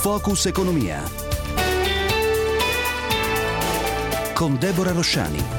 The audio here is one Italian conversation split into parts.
Focus Economia con Deborah Rosciani.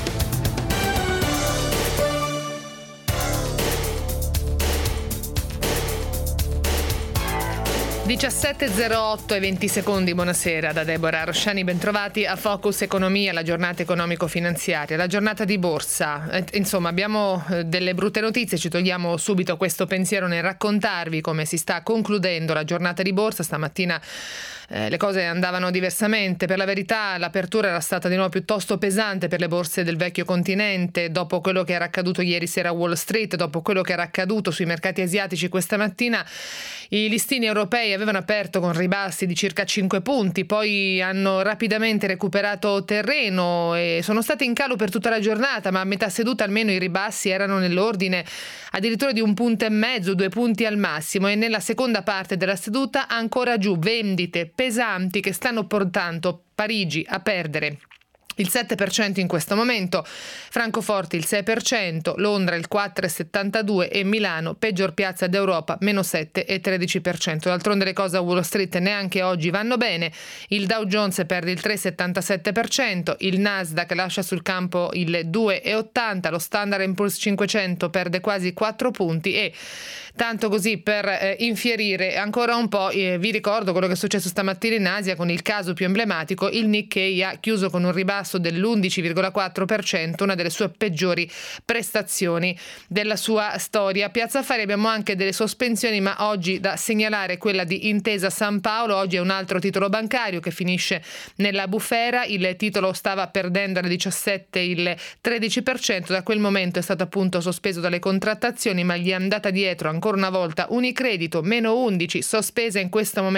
17.08 e 20 secondi, buonasera da Deborah Rosciani, bentrovati a Focus Economia, la giornata economico-finanziaria, la giornata di borsa. Insomma, abbiamo delle brutte notizie, ci togliamo subito questo pensiero nel raccontarvi come si sta concludendo la giornata di borsa. Stamattina le cose andavano diversamente, per la verità l'apertura era stata di nuovo piuttosto pesante per le borse del vecchio continente, dopo quello che era accaduto ieri sera a Wall Street, dopo quello che era accaduto sui mercati asiatici questa mattina. I listini europei avevano aperto con ribassi di circa 5 punti, poi hanno rapidamente recuperato terreno e sono stati in calo per tutta la giornata, ma a metà seduta almeno i ribassi erano nell'ordine addirittura di 1,5 punti, 2 punti al massimo, e nella seconda parte della seduta ancora giù vendite pesanti che stanno portando Parigi a perdere il 7% in questo momento, Francoforte il 6%, Londra il 4,72% e Milano, peggior piazza d'Europa, meno 7,13%. D'altronde le cose a Wall Street neanche oggi vanno bene, il Dow Jones perde il 3,77%, il Nasdaq lascia sul campo il 2,80%, lo Standard & Poor's 500 perde quasi 4 punti e, tanto così per infierire ancora un po', vi ricordo quello che è successo stamattina in Asia con il caso più emblematico. Il Nikkei ha chiuso con un ribasso dell'11,4%, una delle sue peggiori prestazioni della sua storia. Piazza Affari abbiamo anche delle sospensioni, ma oggi da segnalare quella di Intesa San Paolo. Oggi è un altro titolo bancario che finisce nella bufera, il titolo stava perdendo alle 17 il 13%, da quel momento è stato appunto sospeso dalle contrattazioni, ma gli è andata dietro ancora una volta Unicredito, meno 11, sospesa dalle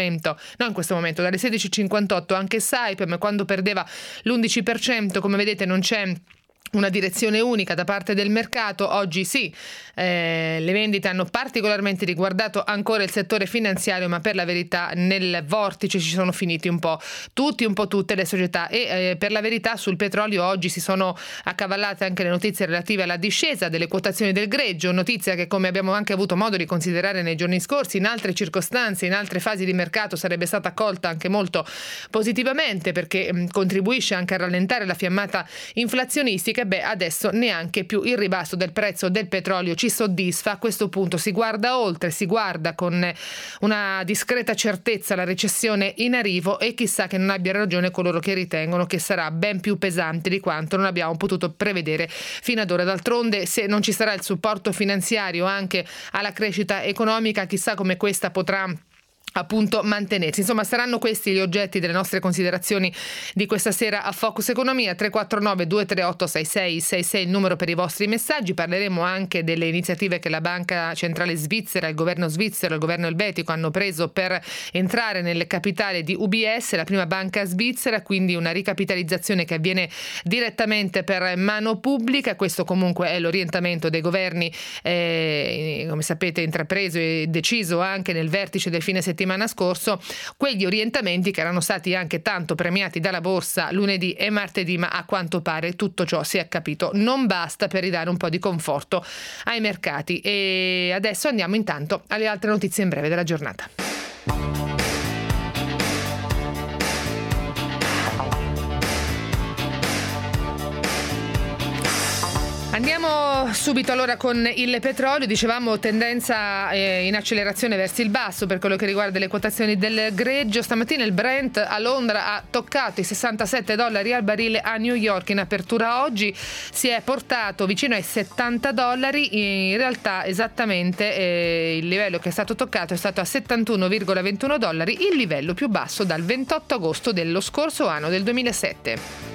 16,58 anche Saipem, quando perdeva l'11%. Come vedete non c'è una direzione unica da parte del mercato. Oggi sì, le vendite hanno particolarmente riguardato ancora il settore finanziario, ma per la verità nel vortice ci sono finiti un po' tutte le società e per la verità sul petrolio oggi si sono accavallate anche le notizie relative alla discesa delle quotazioni del greggio, notizia che, come abbiamo anche avuto modo di considerare nei giorni scorsi, in altre circostanze, in altre fasi di mercato sarebbe stata accolta anche molto positivamente, perché contribuisce anche a rallentare la fiammata inflazionistica. Adesso neanche più il ribasso del prezzo del petrolio ci soddisfa. A questo punto si guarda oltre, si guarda con una discreta certezza la recessione in arrivo e chissà che non abbia ragione coloro che ritengono che sarà ben più pesante di quanto non abbiamo potuto prevedere fino ad ora. D'altronde, se non ci sarà il supporto finanziario anche alla crescita economica, chissà come questa potrà appunto mantenersi. Insomma, saranno questi gli oggetti delle nostre considerazioni di questa sera a Focus Economia. 349 238 6666 il numero per i vostri messaggi. Parleremo anche delle iniziative che la Banca Centrale Svizzera, il governo svizzero e il governo elvetico hanno preso per entrare nel capitale di UBS, la prima banca svizzera, quindi una ricapitalizzazione che avviene direttamente per mano pubblica. Questo comunque è l'orientamento dei governi, come sapete, intrapreso e deciso anche nel vertice del fine settimana scorso, quegli orientamenti che erano stati anche tanto premiati dalla borsa lunedì e martedì, ma a quanto pare tutto ciò, si è capito, non basta per ridare un po' di conforto ai mercati. E adesso andiamo intanto alle altre notizie in breve della giornata. Andiamo subito allora con il petrolio. Dicevamo tendenza in accelerazione verso il basso per quello che riguarda le quotazioni del greggio. Stamattina il Brent a Londra ha toccato i $67 al barile, a New York in apertura oggi si è portato vicino ai $70. In realtà esattamente il livello che è stato toccato è stato a $71,21, il livello più basso dal 28 agosto dello scorso anno, del 2007.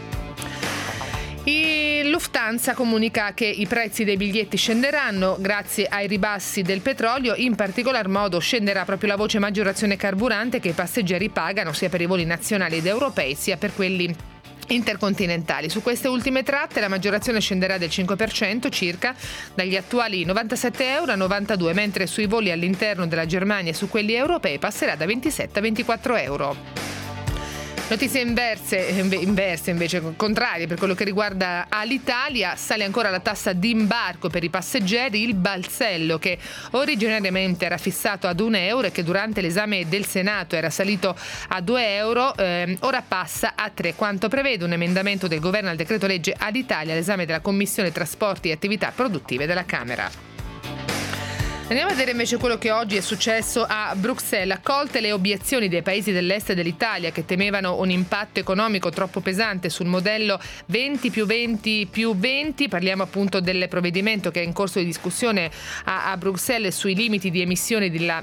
Il Lufthansa comunica che i prezzi dei biglietti scenderanno grazie ai ribassi del petrolio. In particolar modo scenderà proprio la voce maggiorazione carburante che i passeggeri pagano sia per i voli nazionali ed europei sia per quelli intercontinentali. Su queste ultime tratte la maggiorazione scenderà del 5% circa, dagli attuali €97 a €92, mentre sui voli all'interno della Germania e su quelli europei passerà da €27 a €24. Notizie inverse invece, contrarie per quello che riguarda Alitalia. Sale ancora la tassa d'imbarco per i passeggeri. Il balzello, che originariamente era fissato ad €1 e che durante l'esame del Senato era salito a €2, ora passa a 3, quanto prevede un emendamento del governo al decreto legge Alitalia all'esame della Commissione Trasporti e Attività Produttive della Camera. Andiamo a vedere invece quello che oggi è successo a Bruxelles. Accolte le obiezioni dei paesi dell'est dell'Italia che temevano un impatto economico troppo pesante sul modello 20+20+20, parliamo appunto del provvedimento che è in corso di discussione a Bruxelles sui limiti di emissione della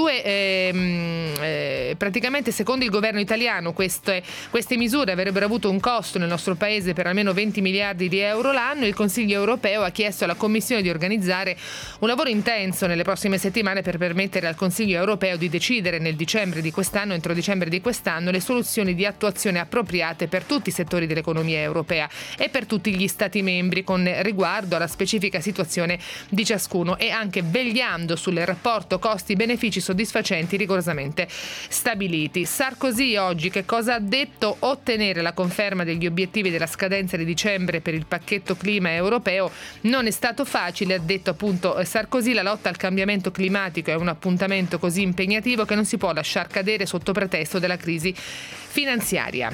CO2. Praticamente, secondo il governo italiano, queste misure avrebbero avuto un costo nel nostro paese per almeno 20 miliardi di euro l'anno. Il Consiglio europeo ha chiesto alla Commissione di organizzare un lavoro intenso nelle prossime settimane per permettere al Consiglio europeo di decidere entro dicembre di quest'anno, le soluzioni di attuazione appropriate per tutti i settori dell'economia europea e per tutti gli Stati membri, con riguardo alla specifica situazione di ciascuno e anche vegliando sul rapporto costi-benefici soddisfacenti rigorosamente stabiliti. Sarkozy oggi che cosa ha detto? Ottenere la conferma degli obiettivi della scadenza di dicembre per il pacchetto clima europeo non è stato facile, ha detto appunto Sarkozy. La lotta al cambiamento climatico è un appuntamento così impegnativo che non si può lasciar cadere sotto pretesto della crisi finanziaria.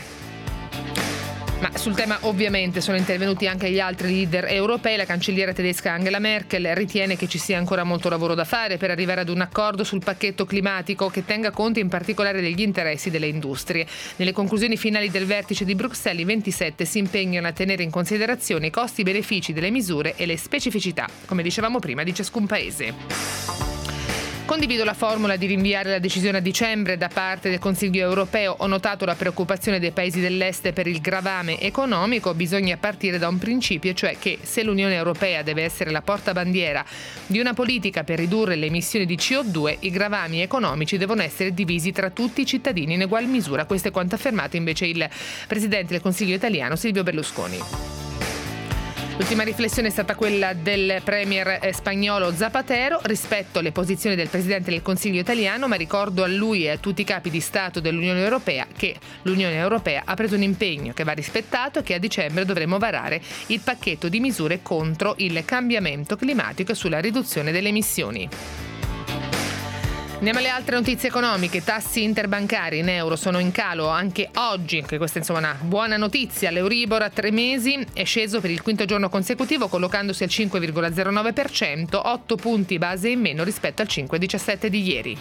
Ma sul tema ovviamente sono intervenuti anche gli altri leader europei. La cancelliera tedesca Angela Merkel ritiene che ci sia ancora molto lavoro da fare per arrivare ad un accordo sul pacchetto climatico che tenga conto in particolare degli interessi delle industrie. Nelle conclusioni finali del vertice di Bruxelles, i 27 si impegnano a tenere in considerazione i costi e benefici delle misure e le specificità, come dicevamo prima, di ciascun paese. Condivido la formula di rinviare la decisione a dicembre da parte del Consiglio europeo. Ho notato la preoccupazione dei paesi dell'est per il gravame economico. Bisogna partire da un principio, cioè che se l'Unione Europea deve essere la portabandiera di una politica per ridurre le emissioni di CO2, i gravami economici devono essere divisi tra tutti i cittadini in ugual misura. Questo è quanto affermato invece il Presidente del Consiglio italiano Silvio Berlusconi. L'ultima riflessione è stata quella del premier spagnolo Zapatero rispetto alle posizioni del Presidente del Consiglio italiano, ma ricordo a lui e a tutti i capi di Stato dell'Unione Europea che l'Unione Europea ha preso un impegno che va rispettato e che a dicembre dovremo varare il pacchetto di misure contro il cambiamento climatico e sulla riduzione delle emissioni. Andiamo alle altre notizie economiche. Tassi interbancari in euro sono in calo anche oggi, anche questa insomma una buona notizia. L'Euribor a 3 mesi è sceso per il quinto giorno consecutivo collocandosi al 5,09%, 8 punti base in meno rispetto al 5,17 di ieri.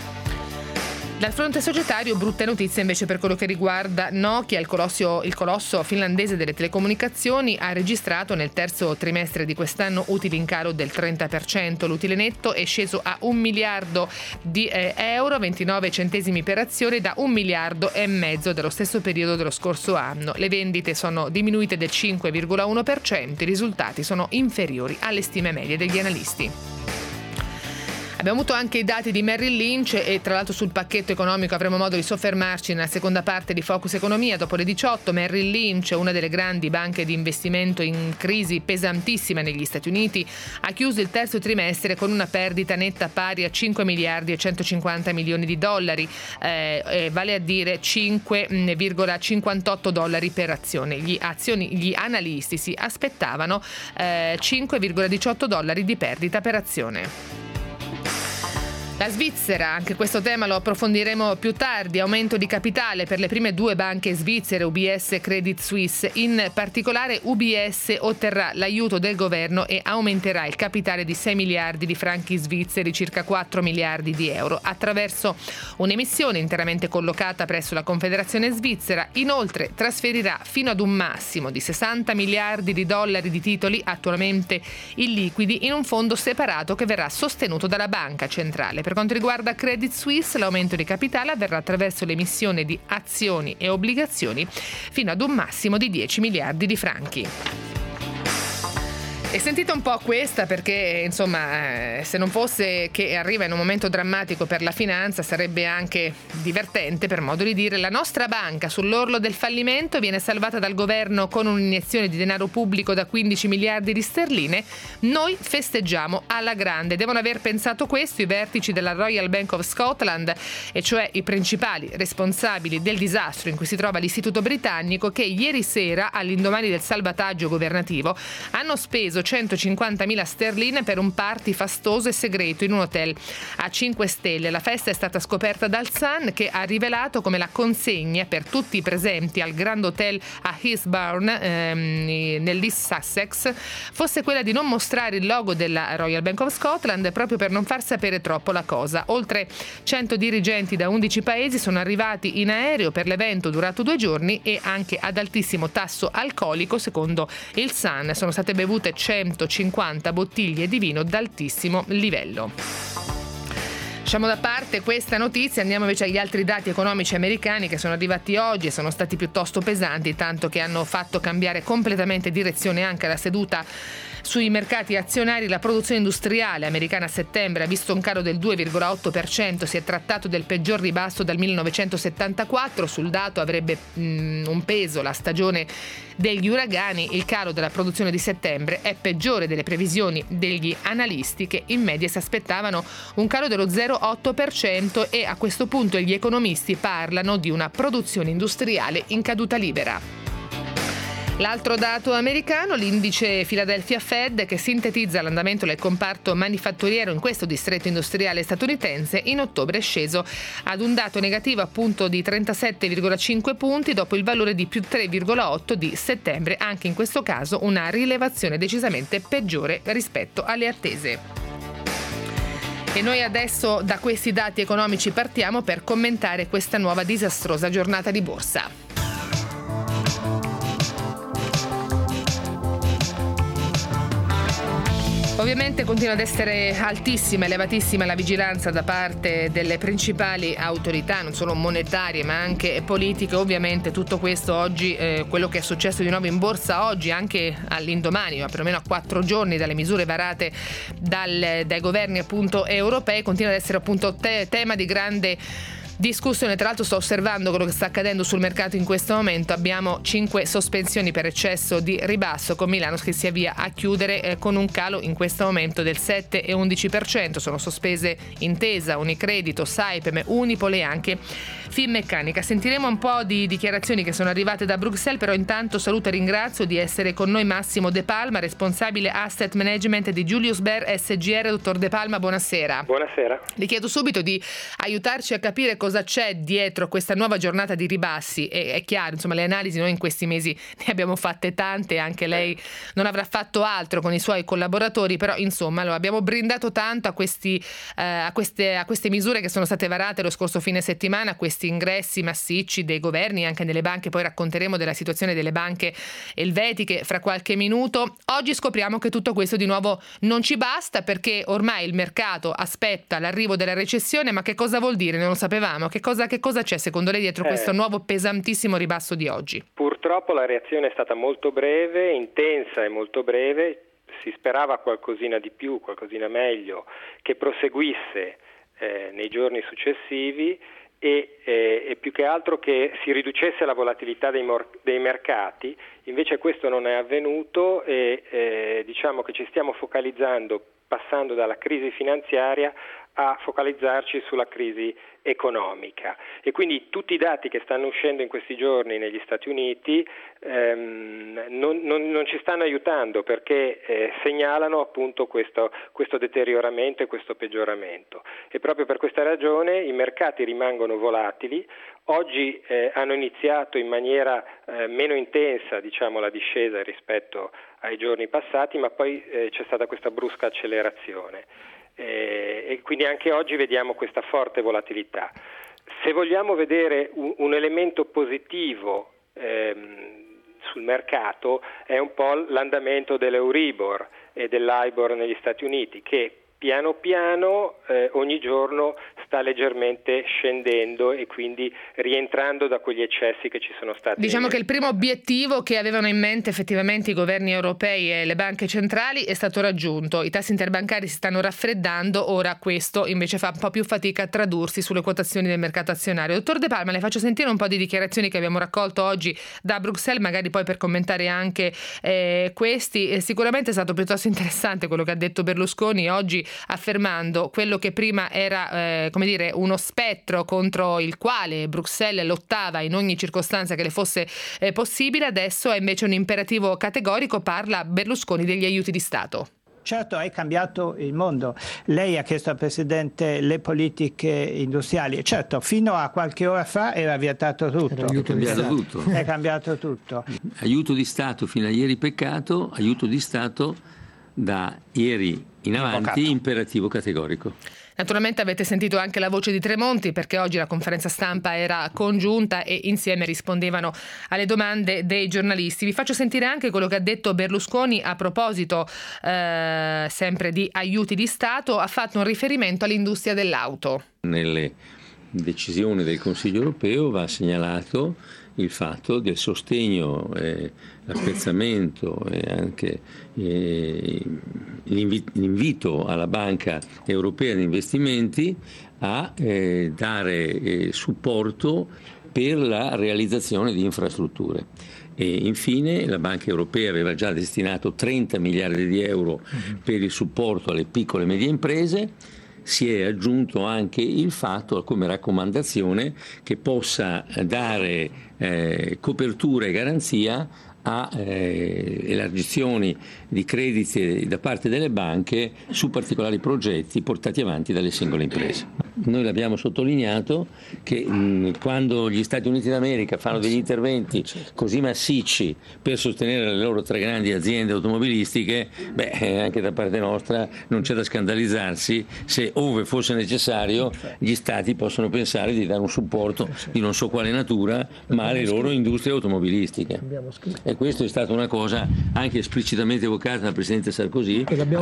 Dal fronte societario, brutte notizie invece per quello che riguarda Nokia. Il colosso finlandese delle telecomunicazioni ha registrato nel terzo trimestre di quest'anno utili in calo del 30%. L'utile netto è sceso a 1 miliardo di euro, 29 centesimi per azione, da 1 miliardo e mezzo dello stesso periodo dello scorso anno. Le vendite sono diminuite del 5,1%, i risultati sono inferiori alle stime medie degli analisti. Abbiamo avuto anche i dati di Merrill Lynch e tra l'altro sul pacchetto economico avremo modo di soffermarci nella seconda parte di Focus Economia. Dopo le 18, Merrill Lynch, una delle grandi banche di investimento in crisi pesantissima negli Stati Uniti, ha chiuso il terzo trimestre con una perdita netta pari a 5 miliardi e 150 milioni di dollari, vale a dire 5,58 dollari per azione. Gli analisti si aspettavano 5,18 dollari di perdita per azione. La Svizzera, anche questo tema lo approfondiremo più tardi, aumento di capitale per le prime due banche svizzere, UBS e Credit Suisse. In particolare UBS otterrà l'aiuto del governo e aumenterà il capitale di 6 miliardi di franchi svizzeri, circa 4 miliardi di euro, attraverso un'emissione interamente collocata presso la Confederazione Svizzera. Inoltre trasferirà fino ad un massimo di 60 miliardi di dollari di titoli attualmente illiquidi in un fondo separato che verrà sostenuto dalla Banca Centrale. Per quanto riguarda Credit Suisse, l'aumento di capitale avverrà attraverso l'emissione di azioni e obbligazioni fino ad un massimo di 10 miliardi di franchi. E sentite un po' questa perché insomma se non fosse che arriva in un momento drammatico per la finanza sarebbe anche divertente, per modo di dire. La nostra banca sull'orlo del fallimento viene salvata dal governo con un'iniezione di denaro pubblico da 15 miliardi di sterline. Noi festeggiamo alla grande. Devono aver pensato questo i vertici della Royal Bank of Scotland, e cioè i principali responsabili del disastro in cui si trova l'istituto britannico, che ieri sera, all'indomani del salvataggio governativo, hanno speso 150.000 sterline per un party fastoso e segreto in un hotel a 5 stelle. La festa è stata scoperta dal Sun, che ha rivelato come la consegna per tutti i presenti al Grand Hotel a Eastbourne, nell'East Sussex, fosse quella di non mostrare il logo della Royal Bank of Scotland, proprio per non far sapere troppo la cosa. Oltre 100 dirigenti da 11 paesi sono arrivati in aereo per l'evento durato 2 giorni e anche ad altissimo tasso alcolico. Secondo il Sun sono state bevute 150 bottiglie di vino d'altissimo livello. Lasciamo da parte questa notizia, andiamo invece agli altri dati economici americani che sono arrivati oggi e sono stati piuttosto pesanti, tanto che hanno fatto cambiare completamente direzione anche la seduta sui mercati azionari. La produzione industriale americana a settembre ha visto un calo del 2,8%, si è trattato del peggior ribasso dal 1974, sul dato avrebbe un peso la stagione degli uragani. Il calo della produzione di settembre è peggiore delle previsioni degli analisti, che in media si aspettavano un calo dello 0,8%, e a questo punto gli economisti parlano di una produzione industriale in caduta libera. L'altro dato americano, l'indice Philadelphia Fed, che sintetizza l'andamento del comparto manifatturiero in questo distretto industriale statunitense, in ottobre è sceso ad un dato negativo appunto di 37,5 punti dopo il valore di più 3,8 di settembre, anche in questo caso una rilevazione decisamente peggiore rispetto alle attese. E noi adesso da questi dati economici partiamo per commentare questa nuova disastrosa giornata di borsa. Ovviamente continua ad essere altissima, elevatissima la vigilanza da parte delle principali autorità, non solo monetarie ma anche politiche. Ovviamente tutto questo oggi, quello che è successo di nuovo in borsa oggi, anche all'indomani, ma perlomeno a 4 giorni dalle misure varate dai governi appunto europei, continua ad essere appunto tema di grande discussione. Tra l'altro sto osservando quello che sta accadendo sul mercato in questo momento. Abbiamo 5 sospensioni per eccesso di ribasso, con Milano che si avvia a chiudere con un calo in questo momento del 7,11%. Sono sospese Intesa, Unicredito, Saipem, Unipol e anche Finmeccanica. Sentiremo un po' di dichiarazioni che sono arrivate da Bruxelles, però intanto saluto e ringrazio di essere con noi Massimo De Palma, responsabile Asset Management di Julius Baer SGR. Dottor De Palma, buonasera. Buonasera. Le chiedo subito di aiutarci a capire cosa c'è dietro questa nuova giornata di ribassi. E è chiaro, insomma, le analisi noi in questi mesi ne abbiamo fatte tante, anche lei non avrà fatto altro con i suoi collaboratori, però insomma lo abbiamo brindato tanto a queste misure che sono state varate lo scorso fine settimana, a questi ingressi massicci dei governi, anche delle banche. Poi racconteremo della situazione delle banche elvetiche fra qualche minuto. Oggi scopriamo che tutto questo di nuovo non ci basta, perché ormai il mercato aspetta l'arrivo della recessione. Ma che cosa vuol dire? Non lo sapevamo. Che cosa c'è secondo lei dietro questo nuovo pesantissimo ribasso di oggi? Purtroppo la reazione è stata molto breve, intensa e molto breve. Si sperava qualcosina di più, qualcosina meglio, che proseguisse nei giorni successivi e più che altro che si riducesse la volatilità dei mercati. Invece questo non è avvenuto e diciamo che ci stiamo focalizzando, passando dalla crisi finanziaria a focalizzarci sulla crisi economica, e quindi tutti i dati che stanno uscendo in questi giorni negli Stati Uniti non ci stanno aiutando, perché segnalano appunto questo deterioramento e questo peggioramento, e proprio per questa ragione i mercati rimangono volatili. Oggi hanno iniziato in maniera meno intensa, diciamo, la discesa rispetto ai giorni passati, ma poi c'è stata questa brusca accelerazione. E quindi anche oggi vediamo questa forte volatilità. Se vogliamo vedere un elemento positivo sul mercato, è un po' l'andamento dell'Euribor e dell'Ibor negli Stati Uniti, che piano piano ogni giorno sta leggermente scendendo e quindi rientrando da quegli eccessi che ci sono stati. Diciamo che il primo obiettivo che avevano in mente effettivamente i governi europei e le banche centrali è stato raggiunto. I tassi interbancari si stanno raffreddando, ora questo invece fa un po' più fatica a tradursi sulle quotazioni del mercato azionario. Dottor De Palma, le faccio sentire un po' di dichiarazioni che abbiamo raccolto oggi da Bruxelles, magari poi per commentare anche questi. Sicuramente è stato piuttosto interessante quello che ha detto Berlusconi oggi, affermando quello che prima era uno spettro contro il quale Bruxelles lottava in ogni circostanza che le fosse possibile, adesso è invece un imperativo categorico. Parla Berlusconi degli aiuti di Stato. Certo, è cambiato il mondo. Lei ha chiesto al Presidente le politiche industriali. Certo, fino a qualche ora fa era vietato tutto. È cambiato tutto. È cambiato tutto. Aiuto di Stato fino a ieri peccato, aiuto di Stato da ieri in avanti imperativo categorico. Naturalmente avete sentito anche la voce di Tremonti, perché oggi la conferenza stampa era congiunta e insieme rispondevano alle domande dei giornalisti. Vi faccio sentire anche quello che ha detto Berlusconi a proposito sempre di aiuti di Stato. Ha fatto un riferimento all'industria dell'auto. Nelle decisioni del Consiglio europeo va segnalato il fatto del sostegno, l'apprezzamento e anche l'invito alla Banca Europea di Investimenti a dare supporto per la realizzazione di infrastrutture. E infine la Banca Europea aveva già destinato 30 miliardi di euro per il supporto alle piccole e medie imprese. Si è aggiunto anche il fatto come raccomandazione che possa dare copertura e garanzia a elargizioni di crediti da parte delle banche su particolari progetti portati avanti dalle singole imprese. Noi l'abbiamo sottolineato che quando gli Stati Uniti d'America fanno degli interventi così massicci per sostenere le loro 3 grandi aziende automobilistiche, anche da parte nostra non c'è da scandalizzarsi se, ove fosse necessario, gli Stati possono pensare di dare un supporto di non so quale natura, ma alle loro industrie automobilistiche. E questo è stata una cosa anche esplicitamente evocata dal Presidente Sarkozy,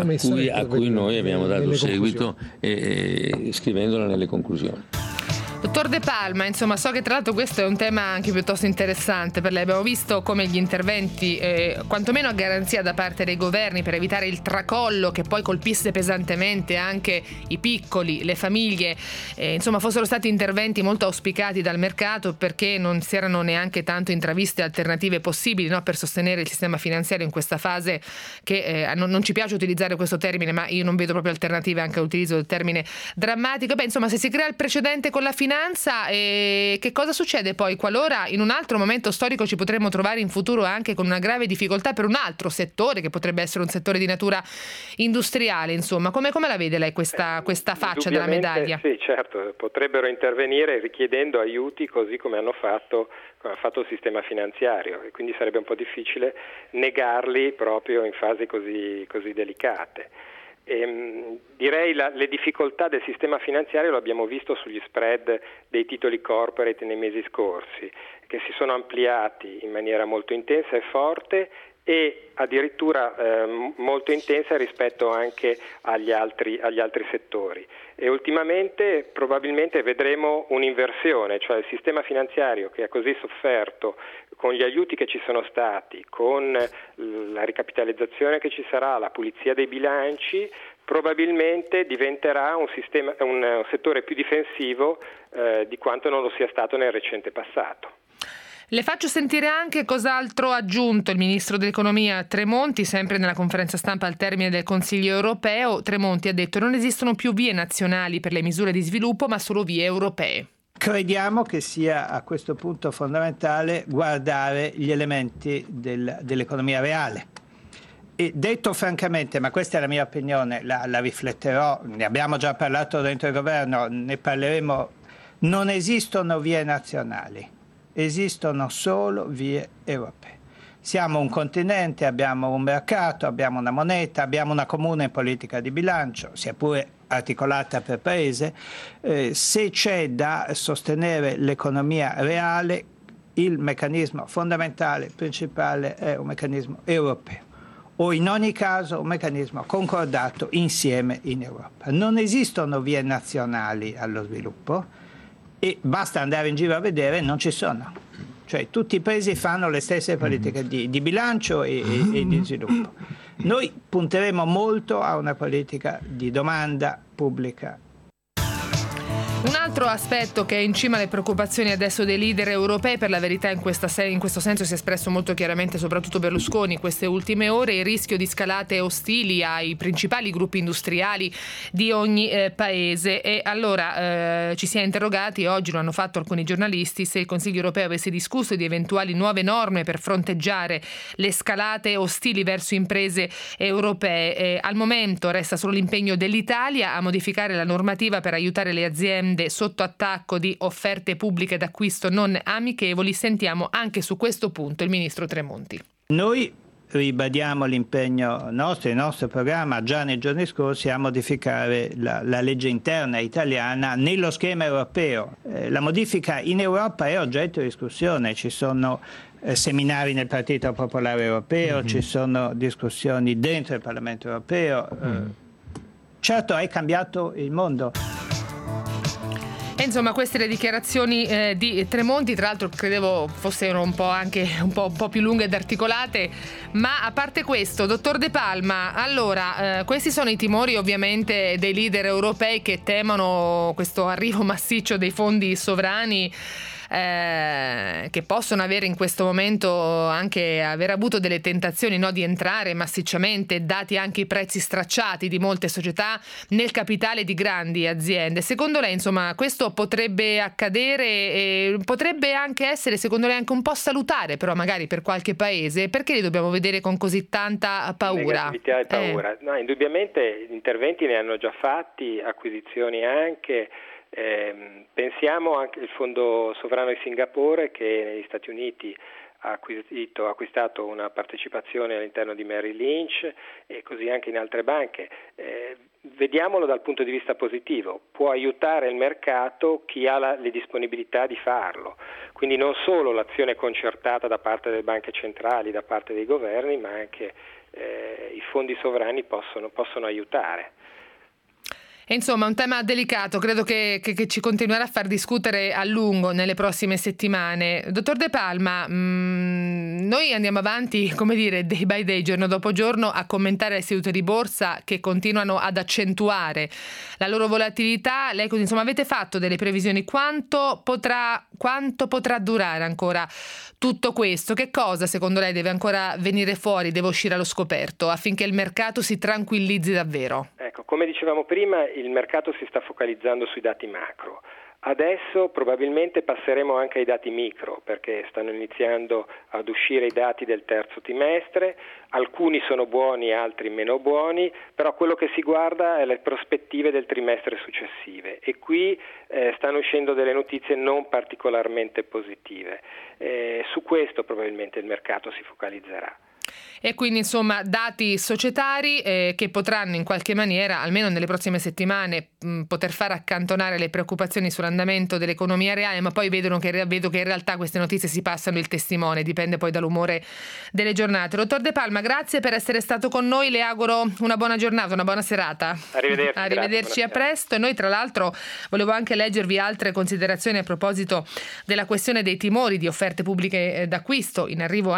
a cui noi abbiamo dato seguito scrivendola nelle conclusioni. Dottor De Palma, insomma, so che tra l'altro questo è un tema anche piuttosto interessante per lei. Abbiamo visto come gli interventi, quantomeno a garanzia da parte dei governi per evitare il tracollo che poi colpisse pesantemente anche i piccoli, le famiglie, insomma fossero stati interventi molto auspicati dal mercato, perché non si erano neanche tanto intraviste alternative possibili, no, per sostenere il sistema finanziario in questa fase che non ci piace utilizzare questo termine, ma io non vedo proprio alternative anche all'utilizzo del termine drammatico. Insomma, se si crea il precedente con la finanza, che cosa succede poi qualora in un altro momento storico ci potremmo trovare in futuro anche con una grave difficoltà per un altro settore che potrebbe essere un settore di natura industriale? Insomma, come la vede lei questa faccia della medaglia? Sì, certo, potrebbero intervenire richiedendo aiuti così come ha fatto il sistema finanziario, e quindi sarebbe un po' difficile negarli proprio in fasi così delicate. Direi le difficoltà del sistema finanziario lo abbiamo visto sugli spread dei titoli corporate nei mesi scorsi, che si sono ampliati in maniera molto intensa e forte, e addirittura molto intensa rispetto anche agli altri settori. E ultimamente probabilmente vedremo un'inversione, cioè il sistema finanziario che ha così sofferto con gli aiuti che ci sono stati, con la ricapitalizzazione che ci sarà, la pulizia dei bilanci, probabilmente diventerà un settore più difensivo di quanto non lo sia stato nel recente passato. Le faccio sentire anche cos'altro ha aggiunto il ministro dell'economia Tremonti, sempre nella conferenza stampa al termine del Consiglio europeo. Tremonti ha detto: non esistono più vie nazionali per le misure di sviluppo, ma solo vie europee. Crediamo che sia a questo punto fondamentale guardare gli elementi dell'economia reale. E detto francamente, ma questa è la mia opinione, la rifletterò, ne abbiamo già parlato dentro il governo, ne parleremo, non esistono vie nazionali. Esistono solo vie europee. Siamo un continente, abbiamo un mercato, abbiamo una moneta, abbiamo una comune politica di bilancio, sia pure articolata per paese. Se c'è da sostenere l'economia reale, il meccanismo fondamentale, principale, è un meccanismo europeo. o in ogni caso un meccanismo concordato insieme in Europa. Non esistono vie nazionali allo sviluppo e basta andare in giro a vedere, non ci sono. Cioè tutti i paesi fanno le stesse politiche di bilancio e di sviluppo. Noi punteremo molto a una politica di domanda pubblica. Un altro aspetto che è in cima alle preoccupazioni adesso dei leader europei, per la verità in questo senso si è espresso molto chiaramente soprattutto Berlusconi in queste ultime ore, il rischio di scalate ostili ai principali gruppi industriali di ogni paese. E allora ci si è interrogati, oggi lo hanno fatto alcuni giornalisti, se il Consiglio europeo avesse discusso di eventuali nuove norme per fronteggiare le scalate ostili verso imprese europee. Al momento resta solo l'impegno dell'Italia a modificare la normativa per aiutare le aziende sotto attacco di offerte pubbliche d'acquisto non amichevoli. Sentiamo anche su questo punto il ministro Tremonti. Noi ribadiamo l'impegno nostro, il nostro programma già nei giorni scorsi a modificare la legge interna italiana nello schema europeo. La modifica in Europa è oggetto di discussione, ci sono seminari nel Partito Popolare Europeo, ci sono discussioni dentro il Parlamento Europeo. Certo, è cambiato il mondo. Insomma, queste le dichiarazioni di Tremonti, tra l'altro credevo fossero un po' più lunghe ed articolate, ma a parte questo, dottor De Palma, allora questi sono i timori ovviamente dei leader europei che temono questo arrivo massiccio dei fondi sovrani, che possono avere in questo momento anche aver avuto delle tentazioni, no, di entrare massicciamente, dati anche i prezzi stracciati di molte società, nel capitale di grandi aziende. Secondo lei, insomma, questo potrebbe accadere e potrebbe anche essere, secondo lei, anche un po' salutare però magari per qualche paese? Perché li dobbiamo vedere con così tanta paura? Negatività e paura. No, indubbiamente interventi ne hanno già fatti, acquisizioni anche. Pensiamo anche al fondo sovrano di Singapore, che negli Stati Uniti ha acquistato una partecipazione all'interno di Merrill Lynch, e così anche in altre banche. Vediamolo dal punto di vista positivo, può aiutare il mercato chi ha le disponibilità di farlo, quindi non solo l'azione concertata da parte delle banche centrali, da parte dei governi, ma anche i fondi sovrani possono aiutare. E insomma, un tema delicato, credo che ci continuerà a far discutere a lungo nelle prossime settimane. Dottor De Palma, noi andiamo avanti, come dire, day by day, giorno dopo giorno, a commentare le sedute di borsa che continuano ad accentuare la loro volatilità. Lei, insomma, avete fatto delle previsioni? Quanto potrà durare ancora tutto questo? Che cosa, secondo lei, deve ancora venire fuori, deve uscire allo scoperto affinché il mercato si tranquillizzi davvero? Ecco, come dicevamo prima, il mercato si sta focalizzando sui dati macro. Adesso probabilmente passeremo anche ai dati micro, perché stanno iniziando ad uscire i dati del terzo trimestre, alcuni sono buoni, altri meno buoni, però quello che si guarda è le prospettive del trimestre successive, e qui stanno uscendo delle notizie non particolarmente positive. Su questo probabilmente il mercato si focalizzerà. E quindi, insomma, dati societari che potranno in qualche maniera, almeno nelle prossime settimane, poter far accantonare le preoccupazioni sull'andamento dell'economia reale, ma poi vedo che in realtà queste notizie si passano il testimone, dipende poi dall'umore delle giornate. Dottor De Palma, grazie per essere stato con noi, le auguro una buona giornata, una buona serata. Arrivederci, a presto. E noi, tra l'altro, volevo anche leggervi altre considerazioni a proposito della questione dei timori di offerte pubbliche d'acquisto,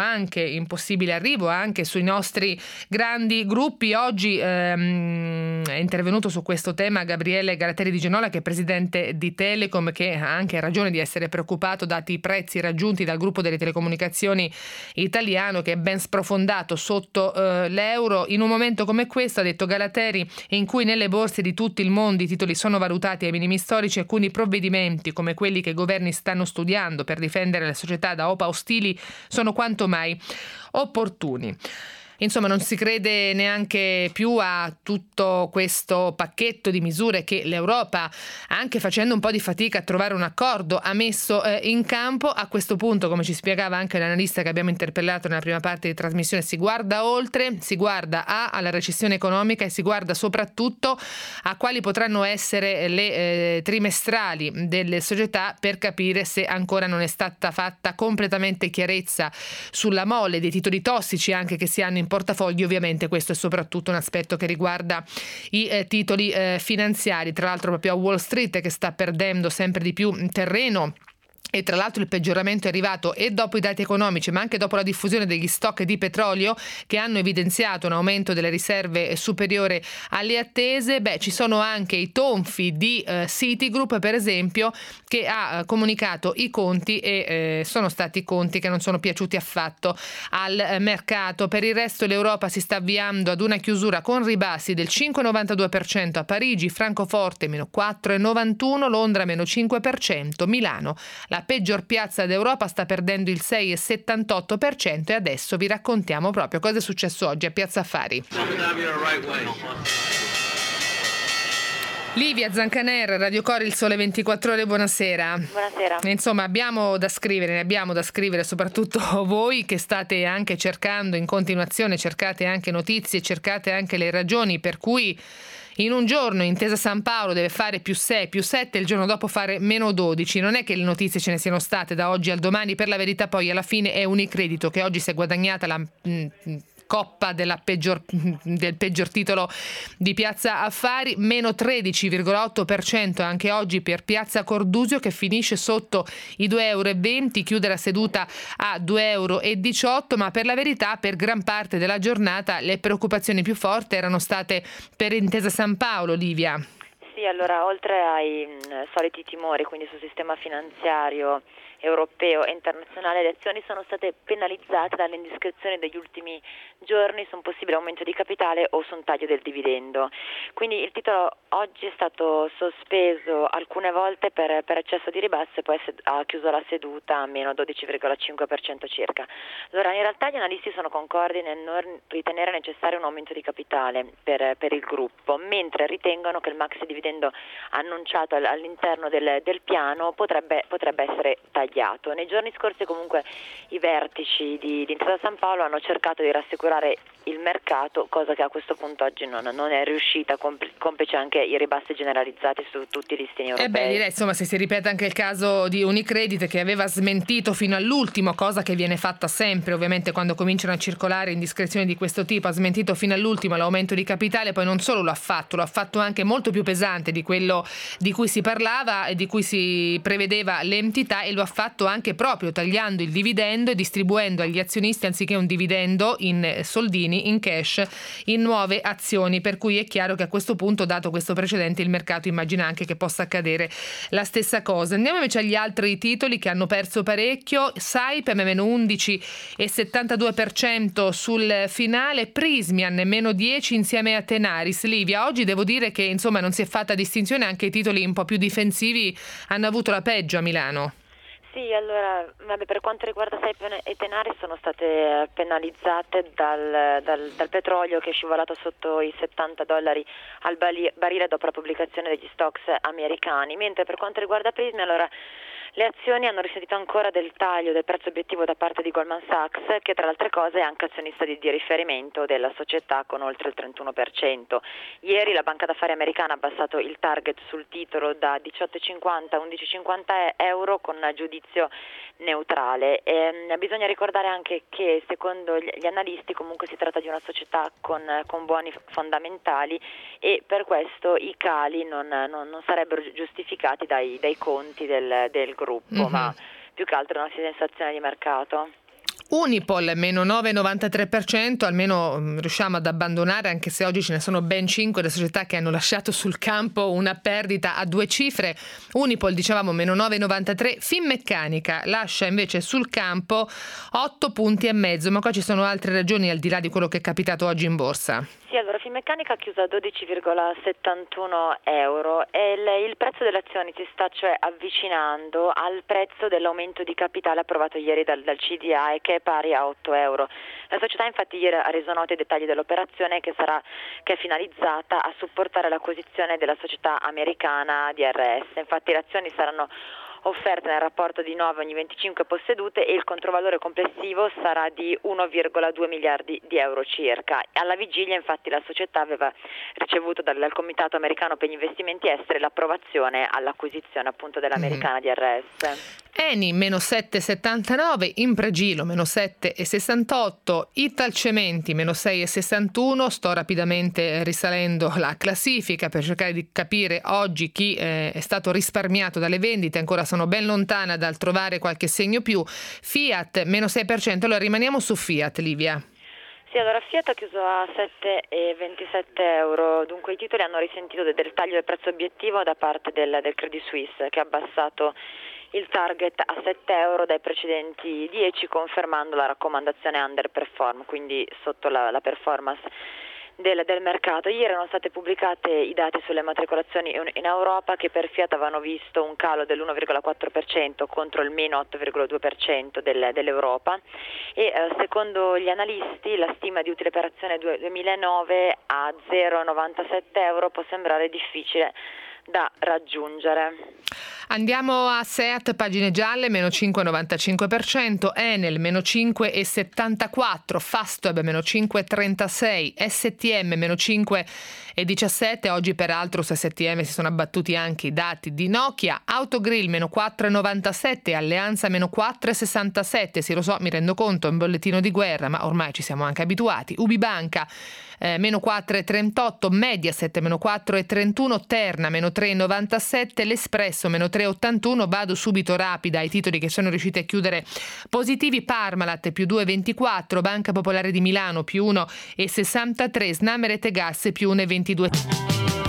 in possibile arrivo anche sui nostri grandi gruppi. Oggi è intervenuto su questo tema Gabriele Galateri di Genola, che è presidente di Telecom, che ha anche ragione di essere preoccupato dati i prezzi raggiunti dal gruppo delle telecomunicazioni italiano, che è ben sprofondato sotto l'euro. In un momento come questo, ha detto Galateri, in cui nelle borse di tutto il mondo i titoli sono valutati ai minimi storici, alcuni provvedimenti come quelli che i governi stanno studiando per difendere le società da OPA ostili sono quanto mai opportuni. Insomma, non si crede neanche più a tutto questo pacchetto di misure che l'Europa, anche facendo un po' di fatica a trovare un accordo, ha messo in campo. A questo punto, come ci spiegava anche l'analista che abbiamo interpellato nella prima parte di trasmissione, si guarda oltre, si guarda alla recessione economica e si guarda soprattutto a quali potranno essere le trimestrali delle società, per capire se ancora non è stata fatta completamente chiarezza sulla mole dei titoli tossici anche che si hanno in portafogli. Ovviamente questo è soprattutto un aspetto che riguarda i titoli finanziari, tra l'altro proprio a Wall Street, che sta perdendo sempre di più terreno. E tra l'altro il peggioramento è arrivato e dopo i dati economici, ma anche dopo la diffusione degli stock di petrolio, che hanno evidenziato un aumento delle riserve superiore alle attese. Ci sono anche i tonfi di Citigroup, per esempio, che ha comunicato i conti e sono stati conti che non sono piaciuti affatto al mercato. Per il resto l'Europa si sta avviando ad una chiusura con ribassi del 5,92% a Parigi, Francoforte meno 4,91%, Londra meno 5%, Milano, la peggior piazza d'Europa, sta perdendo il 6,78%. E adesso vi raccontiamo proprio cosa è successo oggi a Piazza Affari. Livia Zancaner, Radio Cori, Il Sole 24 Ore, buonasera. Buonasera. Insomma, ne abbiamo da scrivere, soprattutto voi che state anche cercando in continuazione, cercate anche notizie, cercate anche le ragioni per cui in un giorno Intesa San Paolo deve fare +6, +7, il giorno dopo fare -12. Non è che le notizie ce ne siano state da oggi al domani, per la verità poi alla fine è Unicredito che oggi si è guadagnata la coppa del peggior titolo di Piazza Affari, -13,8% anche oggi per Piazza Cordusio, che finisce sotto i €2,20, chiude la seduta a €2,18, ma per la verità per gran parte della giornata le preoccupazioni più forti erano state per Intesa San Paolo, Livia. Sì, allora oltre ai soliti timori, quindi sul sistema finanziario europeo e internazionale, le azioni sono state penalizzate dalle indiscrezioni degli ultimi giorni su un possibile aumento di capitale o su un taglio del dividendo. Quindi il titolo oggi è stato sospeso alcune volte per eccesso di ribasso e poi ha chiuso la seduta a -12,5% circa. Allora in realtà gli analisti sono concordi nel non ritenere necessario un aumento di capitale per il gruppo, mentre ritengono che il maxi dividendo annunciato all'interno del piano potrebbe essere tagliato. Nei giorni scorsi comunque i vertici di Intesa San Paolo hanno cercato di rassicurare il mercato, cosa che a questo punto oggi non è riuscita, complice anche i ribassi generalizzati su tutti i listini europei. Direi, insomma, se si ripete anche il caso di Unicredit, che aveva smentito fino all'ultimo, cosa che viene fatta sempre ovviamente quando cominciano a circolare indiscrezioni di questo tipo, ha smentito fino all'ultimo l'aumento di capitale, poi non solo lo ha fatto anche molto più pesante di quello di cui si parlava e di cui si prevedeva l'entità, e lo ha fatto anche proprio tagliando il dividendo e distribuendo agli azionisti, anziché un dividendo in soldini, in cash, in nuove azioni, per cui è chiaro che a questo punto, dato questo precedente, il mercato immagina anche che possa accadere la stessa cosa. Andiamo invece agli altri titoli che hanno perso parecchio. Saipem -11,72% sul finale, Prismian -10% insieme a Tenaris. Livia, oggi devo dire che insomma non si è fatta distinzione, anche i titoli un po' più difensivi hanno avuto la peggio a Milano. Sì, allora, per quanto riguarda Saipem e Tenaris sono state penalizzate dal petrolio, che è scivolato sotto i $70 al barile dopo la pubblicazione degli stocks americani, mentre per quanto riguarda Prisma, allora le azioni hanno risentito ancora del taglio del prezzo obiettivo da parte di Goldman Sachs, che tra le altre cose è anche azionista di riferimento della società con oltre il 31%. Ieri la banca d'affari americana ha abbassato il target sul titolo da 18,50 a 11,50 euro con giudizio neutrale. Bisogna ricordare anche che secondo gli analisti comunque si tratta di una società con buoni fondamentali, e per questo i cali non sarebbero giustificati dai conti del gruppo, ma più che altro una sensazione di mercato. Unipol -9,93%, almeno riusciamo ad abbandonare, anche se oggi ce ne sono ben 5 le società che hanno lasciato sul campo una perdita a 2 cifre. Unipol, dicevamo, -9,93%, Finmeccanica lascia invece sul campo 8,5 punti, ma qua ci sono altre ragioni al di là di quello che è capitato oggi in borsa. Sì, allora Finmeccanica ha chiuso a 12,71 euro e il prezzo delle azioni si sta cioè avvicinando al prezzo dell'aumento di capitale approvato ieri dal CDA, che è pari a 8 euro. La società infatti ieri ha reso noti i dettagli dell'operazione, che è finalizzata a supportare l'acquisizione della società americana DRS. Infatti le azioni saranno offerte nel rapporto di 9 ogni 25 possedute e il controvalore complessivo sarà di 1,2 miliardi di euro circa. Alla vigilia infatti la società aveva ricevuto dal Comitato Americano per gli Investimenti Esteri l'approvazione all'acquisizione appunto dell'americana DRS. Eni meno 7,79, Impregilo meno 7,68, Italcementi meno 6,61. Sto rapidamente risalendo la classifica per cercare di capire oggi chi è stato risparmiato dalle vendite. Ancora sono ben lontana dal trovare qualche segno più. Fiat meno 6%. Allora rimaniamo su Fiat, Livia. Sì, allora Fiat ha chiuso a 7,27 euro, dunque i titoli hanno risentito del taglio del prezzo obiettivo da parte del Credit Suisse, che ha abbassato il target a 7 euro dai precedenti 10, confermando la raccomandazione underperform, quindi sotto la performance del mercato. Ieri erano state pubblicate i dati sulle matricolazioni in Europa, che per Fiat avevano visto un calo dell'1,4% contro il meno 8,2% dell'Europa, e secondo gli analisti la stima di utile per azione 2009 a 0,97 euro può sembrare difficile da raggiungere. Andiamo a SEAT, pagine gialle, meno 5,95%, Enel meno 5,74%, Fastweb meno 5,36%, STM meno 5,17%. Oggi peraltro su STM si sono abbattuti anche i dati di Nokia. Autogrill meno 4,97%, Alleanza meno 4,67%. Sì, lo so, mi rendo conto, è un bollettino di guerra, ma ormai ci siamo anche abituati. Ubibanca meno 4,38%, Mediaset meno 4,31%, Terna meno 3,97%, l'Espresso meno 3,81%. Vado subito rapida ai titoli che sono riusciti a chiudere positivi. Parmalat più 2,24%, Banca Popolare di Milano più 1,63%, Snam Rete Gas più 1,22%.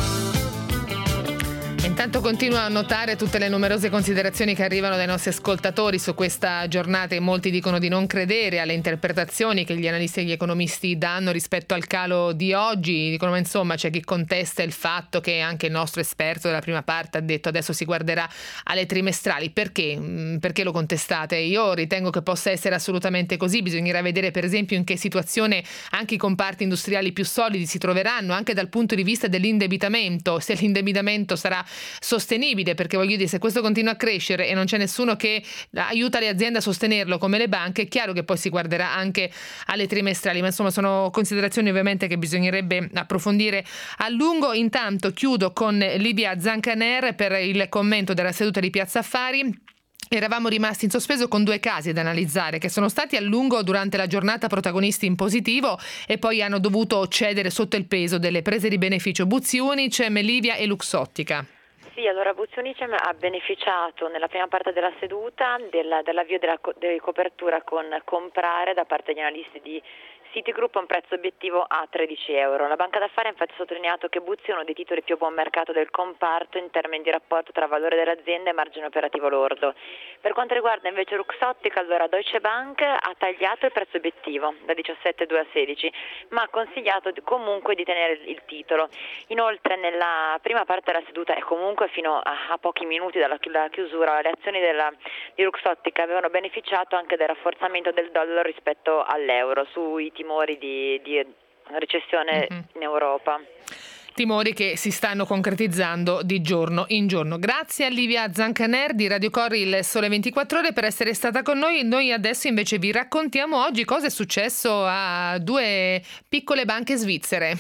Intanto continuo a notare tutte le numerose considerazioni che arrivano dai nostri ascoltatori su questa giornata, e molti dicono di non credere alle interpretazioni che gli analisti e gli economisti danno rispetto al calo di oggi. Dicono, ma insomma, c'è chi contesta il fatto che anche il nostro esperto della prima parte ha detto adesso si guarderà alle trimestrali. Perché lo contestate? Io ritengo che possa essere assolutamente così. Bisognerà vedere per esempio in che situazione anche i comparti industriali più solidi si troveranno, anche dal punto di vista dell'indebitamento, se l'indebitamento sarà sostenibile, perché voglio dire, se questo continua a crescere e non c'è nessuno che aiuta le aziende a sostenerlo come le banche, è chiaro che poi si guarderà anche alle trimestrali, ma insomma sono considerazioni ovviamente che bisognerebbe approfondire a lungo. Intanto chiudo con Livia Zancaner per il commento della seduta di Piazza Affari. Eravamo rimasti in sospeso con due casi da analizzare, che sono stati a lungo durante la giornata protagonisti in positivo e poi hanno dovuto cedere sotto il peso delle prese di beneficio: Buzzi Unicem, Livia e Luxottica. Sì, allora Buzzi Unicem ha beneficiato nella prima parte della seduta dell'avvio della copertura con comprare da parte degli analisti di Citigroup a un prezzo obiettivo a 13 euro. La banca d'affari ha infatti sottolineato che Buzzi è uno dei titoli più a buon mercato del comparto in termini di rapporto tra valore dell'azienda e margine operativo lordo. Per quanto riguarda invece Luxottica, allora Deutsche Bank ha tagliato il prezzo obiettivo da 17,2 a 16, ma ha consigliato comunque di tenere il titolo. Inoltre nella prima parte della seduta e comunque fino a pochi minuti dalla chiusura, le azioni di Luxottica avevano beneficiato anche del rafforzamento del dollaro rispetto all'euro sui timori di recessione in Europa. Timori che si stanno concretizzando di giorno in giorno. Grazie a Livia Zancaner di Radio Corri Il Sole 24 Ore per essere stata con noi. Noi adesso invece vi raccontiamo oggi cosa è successo a due piccole banche svizzere.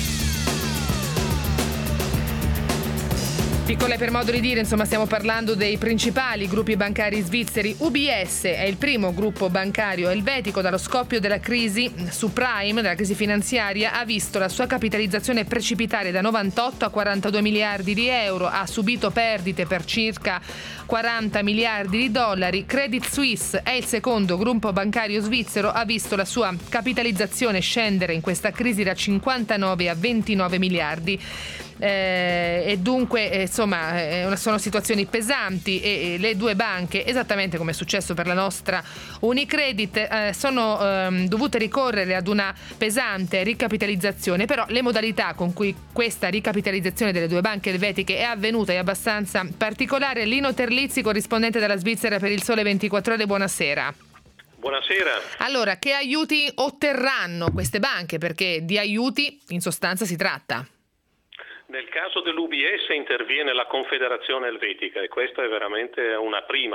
Piccole per modo di dire, insomma, stiamo parlando dei principali gruppi bancari svizzeri. UBS è il primo gruppo bancario elvetico. Dallo scoppio della crisi subprime, della crisi finanziaria, ha visto la sua capitalizzazione precipitare da 98 a 42 miliardi di euro, ha subito perdite per circa 40 miliardi di dollari. Credit Suisse è il secondo gruppo bancario svizzero, ha visto la sua capitalizzazione scendere in questa crisi da 59 a 29 miliardi. E dunque insomma sono situazioni pesanti e le due banche, esattamente come è successo per la nostra Unicredit, sono dovute ricorrere ad una pesante ricapitalizzazione. Però le modalità con cui questa ricapitalizzazione delle due banche elvetiche è avvenuta è abbastanza particolare. Lino Terlizzi, corrispondente della Svizzera per Il Sole 24 Ore, buonasera. Buonasera. Allora, che aiuti otterranno queste banche? Perché di aiuti in sostanza si tratta. Nel caso dell'UBS interviene la Confederazione Elvetica e questa è veramente una prima.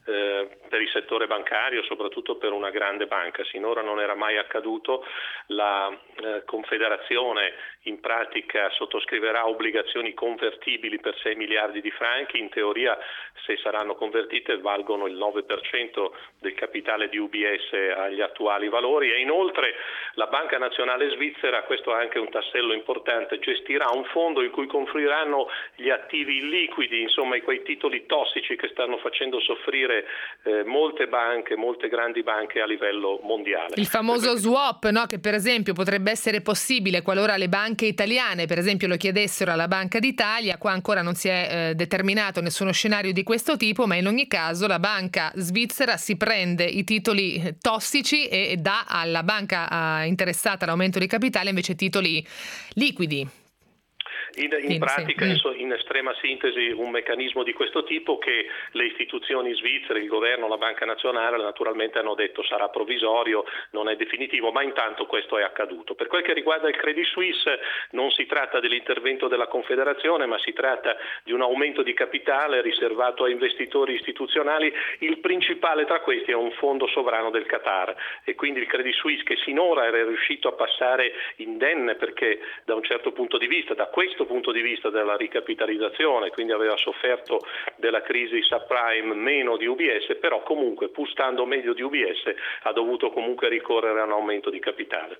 per il settore bancario, soprattutto per una grande banca. Sinora non era mai accaduto. La Confederazione in pratica sottoscriverà obbligazioni convertibili per 6 miliardi di franchi. In teoria, se saranno convertite, valgono il 9% del capitale di UBS agli attuali valori, e inoltre la Banca Nazionale Svizzera, questo è anche un tassello importante, gestirà un fondo in cui confluiranno gli attivi illiquidi, insomma quei titoli tossici che stanno facendo soffrire molte banche, molte grandi banche a livello mondiale. Il famoso swap, no? Che per esempio potrebbe essere possibile qualora le banche italiane, per esempio, lo chiedessero alla Banca d'Italia. Qua ancora non si è determinato nessuno scenario di questo tipo, ma in ogni caso la banca svizzera si prende i titoli tossici e dà alla banca interessata all'aumento di capitale invece titoli liquidi. In pratica, in estrema sintesi, un meccanismo di questo tipo che le istituzioni svizzere, il governo, la Banca Nazionale naturalmente hanno detto sarà provvisorio, non è definitivo, ma intanto questo è accaduto. Per quel che riguarda il Credit Suisse non si tratta dell'intervento della Confederazione, ma si tratta di un aumento di capitale riservato a investitori istituzionali. Il principale tra questi è un fondo sovrano del Qatar, e quindi il Credit Suisse, che sinora era riuscito a passare indenne perché da un certo punto di vista, da questo punto di vista della ricapitalizzazione, quindi aveva sofferto della crisi subprime meno di UBS, però comunque pur stando meglio di UBS ha dovuto comunque ricorrere a un aumento di capitale.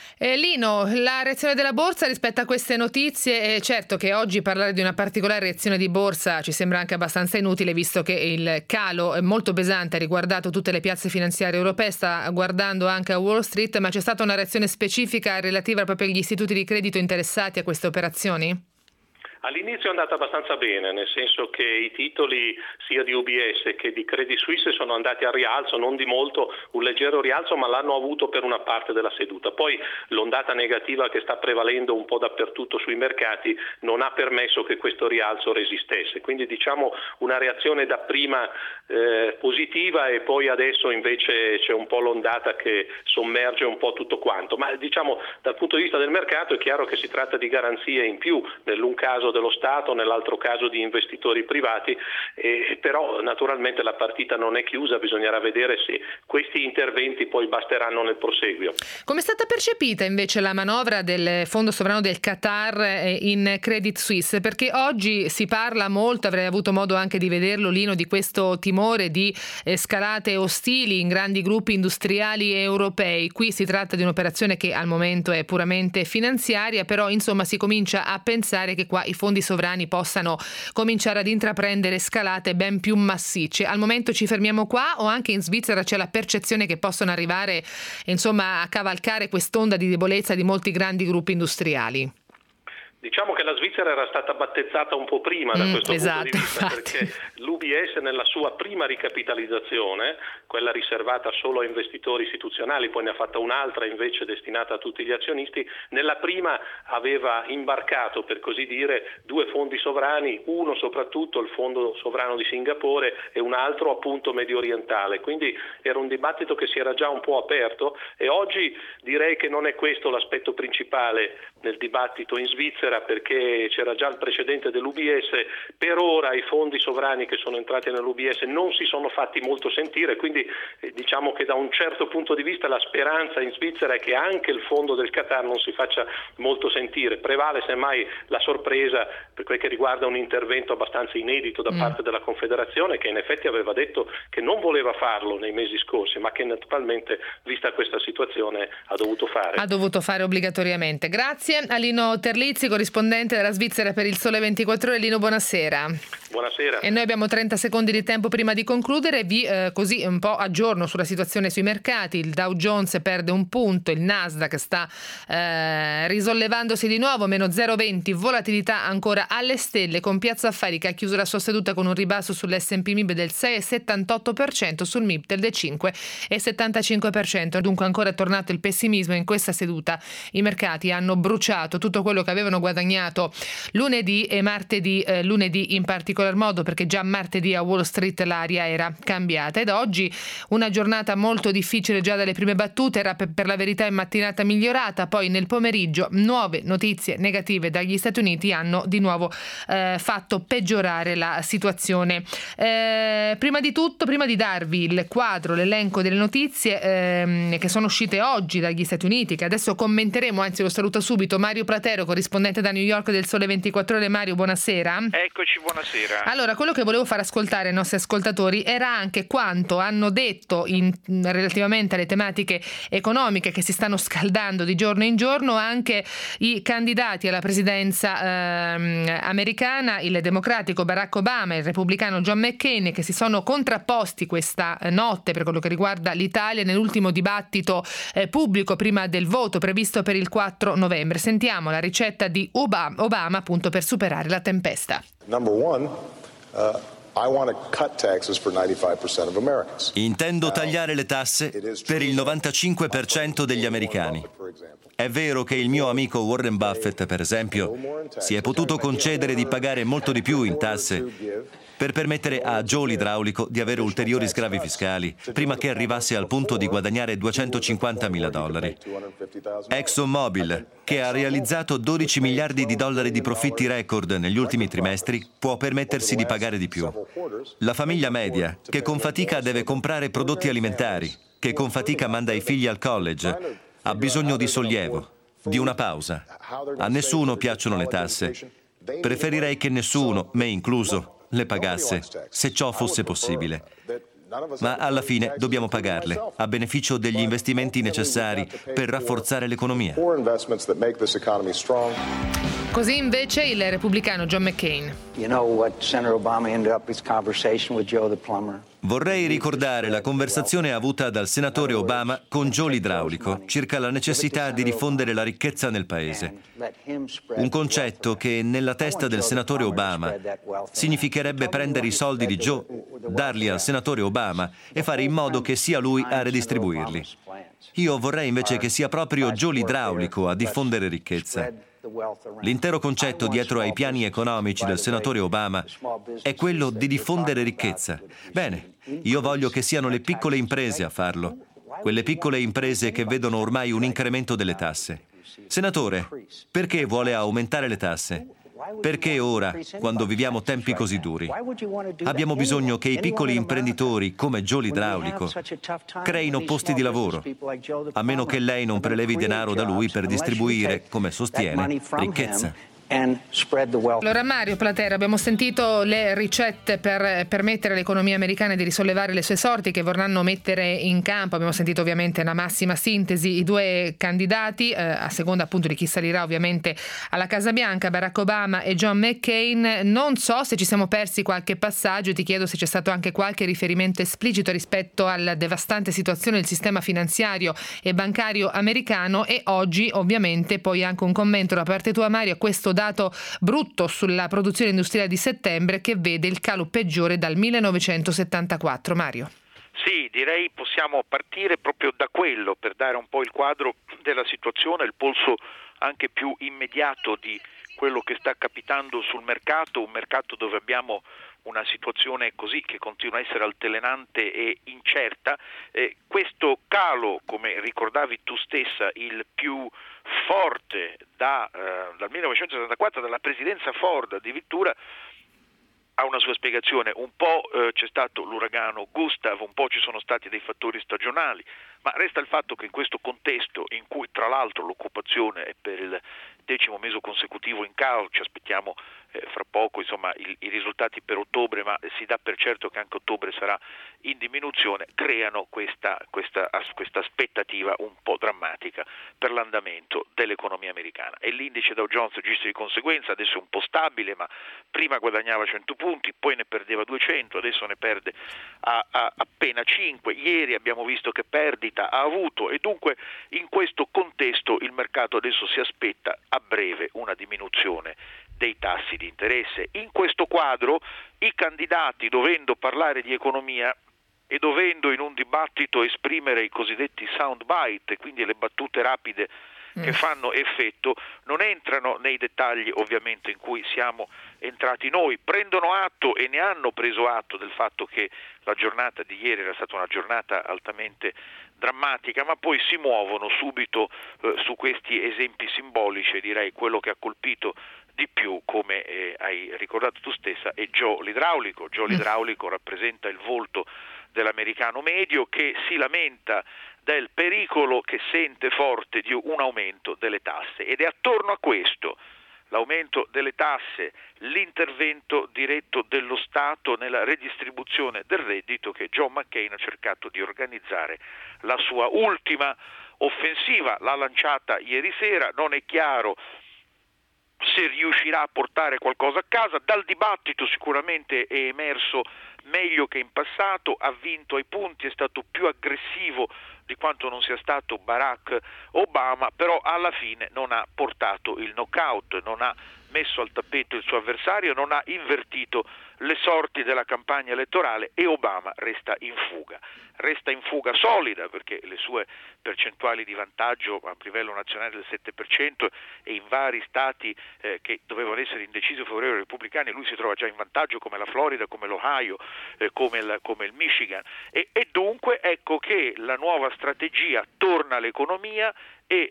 Lino, la reazione della borsa rispetto a queste notizie, certo che oggi parlare di una particolare reazione di borsa ci sembra anche abbastanza inutile, visto che il calo è molto pesante, ha riguardato tutte le piazze finanziarie europee, sta guardando anche a Wall Street, ma c'è stata una reazione specifica relativa proprio agli istituti di credito interessati a queste operazioni? All'inizio è andata abbastanza bene, nel senso che i titoli sia di UBS che di Credit Suisse sono andati al rialzo, non di molto, un leggero rialzo, ma l'hanno avuto per una parte della seduta. Poi l'ondata negativa che sta prevalendo un po' dappertutto sui mercati non ha permesso che questo rialzo resistesse. Quindi diciamo una reazione dapprima positiva, e poi adesso invece c'è un po' l'ondata che sommerge un po' tutto quanto. Ma diciamo dal punto di vista del mercato è chiaro che si tratta di garanzie in più, nell'un caso dello Stato, nell'altro caso di investitori privati, però naturalmente la partita non è chiusa, bisognerà vedere se questi interventi poi basteranno nel proseguio. Come è stata percepita invece la manovra del Fondo Sovrano del Qatar in Credit Suisse? Perché oggi si parla molto, avrei avuto modo anche di vederlo, Lino, di questo timore di scalate ostili in grandi gruppi industriali europei. Qui si tratta di un'operazione che al momento è puramente finanziaria, però insomma si comincia a pensare che qua i fondi sovrani possano cominciare ad intraprendere scalate ben più massicce. Al momento ci fermiamo qua, o anche in Svizzera c'è la percezione che possono arrivare insomma a cavalcare quest'onda di debolezza di molti grandi gruppi industriali? Diciamo che la Svizzera era stata battezzata un po' prima da questo punto di vista, perché l'UBS nella sua prima ricapitalizzazione, quella riservata solo a investitori istituzionali, poi ne ha fatta un'altra invece destinata a tutti gli azionisti, nella prima aveva imbarcato, per così dire, due fondi sovrani, uno soprattutto il fondo sovrano di Singapore e un altro appunto medio orientale, quindi era un dibattito che si era già un po' aperto, e oggi direi che non è questo l'aspetto principale nel dibattito in Svizzera, perché c'era già il precedente dell'UBS. Per ora i fondi sovrani che sono entrati nell'UBS non si sono fatti molto sentire, quindi diciamo che da un certo punto di vista la speranza in Svizzera è che anche il fondo del Qatar non si faccia molto sentire. Prevale semmai la sorpresa per quel che riguarda un intervento abbastanza inedito da parte della Confederazione, che in effetti aveva detto che non voleva farlo nei mesi scorsi, ma che naturalmente, vista questa situazione, ha dovuto fare. Ha dovuto fare obbligatoriamente. Grazie a Lino Terlizzi, corrispondente della Svizzera per il Sole 24 Ore. Lino, buonasera. Buonasera. E noi abbiamo 30 secondi di tempo prima di concludere. Vi così un po' aggiorno sulla situazione sui mercati. Il Dow Jones perde un punto, il Nasdaq sta risollevandosi di nuovo, meno 0,20, volatilità ancora alle stelle, con Piazza Affari che ha chiuso la sua seduta con un ribasso sull'S&P MIB del 6,78%, sul MIB del 5,75%. Dunque ancora è tornato il pessimismo in questa seduta. I mercati hanno bruciato tutto quello che avevano guadagnato guadagnato lunedì e martedì, lunedì in particolar modo, perché già martedì a Wall Street l'aria era cambiata. Ed oggi una giornata molto difficile già dalle prime battute, era per la verità in mattinata migliorata, poi nel pomeriggio nuove notizie negative dagli Stati Uniti hanno di nuovo fatto peggiorare la situazione. Prima di tutto, prima di darvi il quadro, l'elenco delle notizie che sono uscite oggi dagli Stati Uniti, che adesso commenteremo, anzi lo saluto subito, Mario Platero, corrispondente da New York del Sole 24 Ore. Mario, buonasera. Eccoci, buonasera. Allora, quello che volevo far ascoltare ai nostri ascoltatori era anche quanto hanno detto relativamente alle tematiche economiche che si stanno scaldando di giorno in giorno anche i candidati alla presidenza americana, il democratico Barack Obama e il repubblicano John McCain, che si sono contrapposti questa notte per quello che riguarda l'Italia nell'ultimo dibattito pubblico prima del voto previsto per il 4 novembre. Sentiamo la ricetta di Obama appunto per superare la tempesta. Number one, I want to cut taxes for 95% of Americans. Intendo tagliare le tasse per il 95% degli americani. È vero che il mio amico Warren Buffett, per esempio, si è potuto concedere di pagare molto di più in tasse per permettere a Joe l'idraulico di avere ulteriori sgravi fiscali prima che arrivasse al punto di guadagnare $250.000. ExxonMobil, che ha realizzato $12 miliardi di profitti record negli ultimi trimestri, può permettersi di pagare di più. La famiglia media, che con fatica deve comprare prodotti alimentari, che con fatica manda i figli al college, ha bisogno di sollievo, di una pausa. A nessuno piacciono le tasse. Preferirei che nessuno, me incluso, le pagasse, se ciò fosse possibile. Ma alla fine dobbiamo pagarle, a beneficio degli investimenti necessari per rafforzare l'economia. Così invece il repubblicano John McCain. Vorrei ricordare la conversazione avuta dal senatore Obama con Joe l'idraulico circa la necessità di diffondere la ricchezza nel paese. Un concetto che nella testa del senatore Obama significherebbe prendere i soldi di Joe, darli al senatore Obama e fare in modo che sia lui a redistribuirli. Io vorrei invece che sia proprio Joe l'idraulico a diffondere ricchezza. L'intero concetto dietro ai piani economici del senatore Obama è quello di diffondere ricchezza. Bene, io voglio che siano le piccole imprese a farlo, quelle piccole imprese che vedono ormai un incremento delle tasse. Senatore, perché vuole aumentare le tasse? Perché ora, quando viviamo tempi così duri, abbiamo bisogno che i piccoli imprenditori, come Joe l'idraulico, creino posti di lavoro, a meno che lei non prelevi denaro da lui per distribuire, come sostiene, ricchezza. Allora Mario Platero, abbiamo sentito le ricette per permettere all'economia americana di risollevare le sue sorti che vorranno mettere in campo. Abbiamo sentito ovviamente una massima sintesi i due candidati, a seconda appunto di chi salirà ovviamente alla Casa Bianca, Barack Obama e John McCain. Non so se ci siamo persi qualche passaggio, ti chiedo se c'è stato anche qualche riferimento esplicito rispetto alla devastante situazione del sistema finanziario e bancario americano, e oggi ovviamente poi anche un commento da parte tua Mario a questo dato brutto sulla produzione industriale di settembre che vede il calo peggiore dal 1974. Mario. Sì, direi possiamo partire proprio da quello per dare un po' il quadro della situazione, il polso anche più immediato di quello che sta capitando sul mercato, un mercato dove abbiamo una situazione così che continua a essere altalenante e incerta. Questo calo, come ricordavi tu stessa, il più forte dal 1974, dalla presidenza Ford addirittura, ha una sua spiegazione. Un po' c'è stato l'uragano Gustav, un po' ci sono stati dei fattori stagionali, ma resta il fatto che in questo contesto, in cui tra l'altro l'occupazione è per il 10° mese consecutivo in calo, ci aspettiamo fra poco insomma i risultati per ottobre, ma si dà per certo che anche ottobre sarà in diminuzione, creano questa aspettativa un po' drammatica per l'andamento dell'economia americana. E l'indice Dow Jones registra di conseguenza, adesso è un po' stabile, ma prima guadagnava 100 punti, poi ne perdeva 200, adesso ne perde appena 5. Ieri abbiamo visto che perdita ha avuto, e dunque in questo contesto il mercato adesso si aspetta a breve una diminuzione dei tassi di interesse. In questo quadro i candidati, dovendo parlare di economia e dovendo in un dibattito esprimere i cosiddetti sound bite, quindi le battute rapide che fanno effetto, non entrano nei dettagli ovviamente in cui siamo entrati noi, prendono atto e ne hanno preso atto del fatto che la giornata di ieri era stata una giornata altamente drammatica, ma poi si muovono subito su questi esempi simbolici. Direi quello che ha colpito di più, come hai ricordato tu stessa, è Joe l'idraulico. Joe l'idraulico rappresenta il volto dell'americano medio che si lamenta del pericolo che sente forte di un aumento delle tasse, ed è attorno a questo, l'aumento delle tasse, l'intervento diretto dello Stato nella redistribuzione del reddito, che John McCain ha cercato di organizzare la sua ultima offensiva. L'ha lanciata ieri sera, non è chiaro se riuscirà a portare qualcosa a casa. Dal dibattito sicuramente è emerso meglio che in passato, ha vinto ai punti, è stato più aggressivo di quanto non sia stato Barack Obama, però alla fine non ha portato il knockout, non ha messo al tappeto il suo avversario, non ha invertito le sorti della campagna elettorale, e Obama resta in fuga solida, perché le sue percentuali di vantaggio a livello nazionale del 7% e in vari stati che dovevano essere indecisi o favorevoli ai repubblicani, lui si trova già in vantaggio, come la Florida, come l'Ohio, come il Michigan, e dunque ecco che la nuova strategia torna all'economia e